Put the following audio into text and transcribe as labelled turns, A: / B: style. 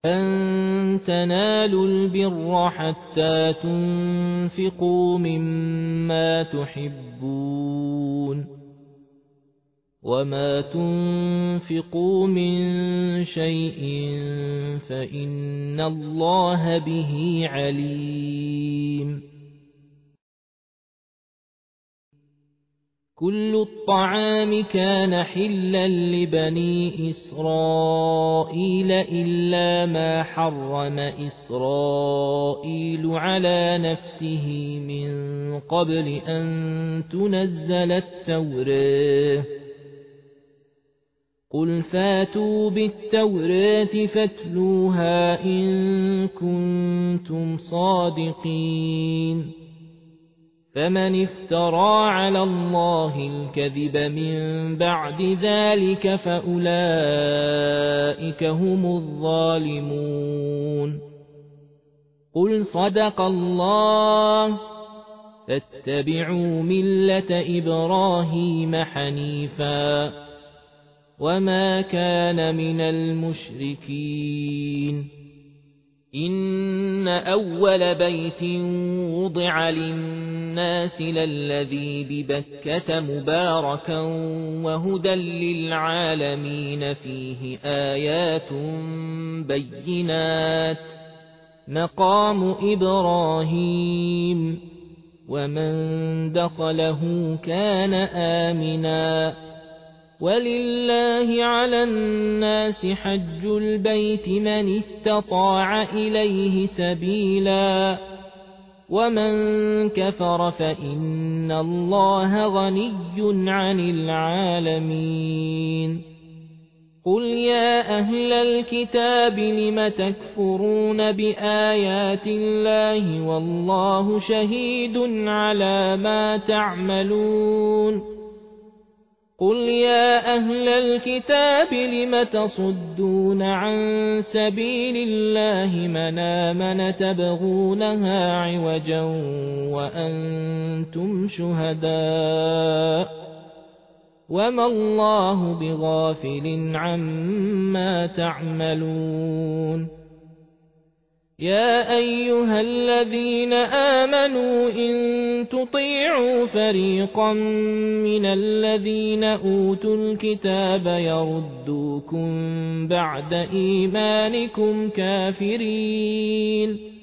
A: لن تنالوا البر حتى تنفقوا مما تحبون وما تنفقوا من شيء فإن الله به عليم. كل الطعام كان حلا لبني إسرائيل إلا ما حرم إسرائيل على نفسه من قبل أن تنزل التوراة. قل فاتوا بالتوراة فاتلوها إن كنتم صادقين. فمن افترى على الله الكذب من بعد ذلك فأولئك هم الظالمون. قل صدق الله فاتبعوا ملة إبراهيم حنيفا وما كان من المشركين. إن أول بيت وضع للناس للذي ببكة مباركا وهدى للعالمين فيه آيات بينات مقام إبراهيم ومن دخله كان آمنا. ولله على الناس حج البيت من استطاع إليه سبيلا ومن كفر فإن الله غني عن العالمين. قل يا أهل الكتاب لم تكفرون بآيات الله والله شهيد على ما تعملون. قل يا أهل الكتاب لم تصدون عن سبيل الله من آمن تبغونها عوجا وأنتم شهداء وما الله بغافل عما تعملون. يا أيها الذين آمنوا إن تطيعوا فريقا من الذين أوتوا الكتاب يردوكم بعد إيمانكم كافرين